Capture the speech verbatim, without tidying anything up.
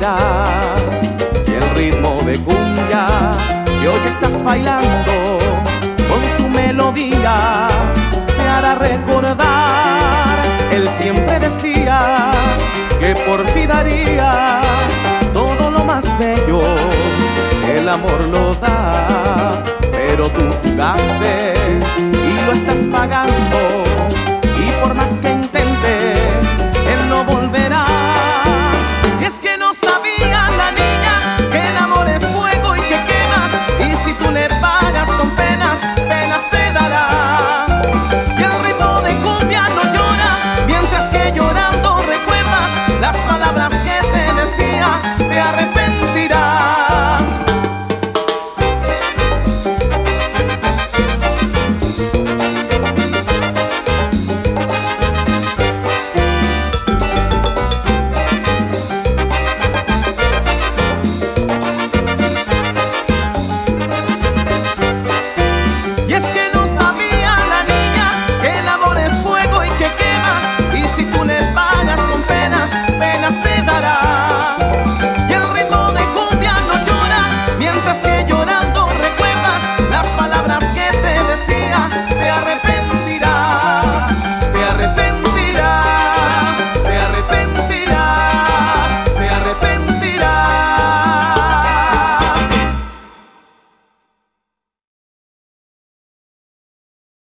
será. Y el ritmo de cumbia que hoy estás bailando con su melodía te hará recordar. Él siempre decía que por ti daría todo lo más bello, el amor lo da, pero tú jugaste y lo estás pagando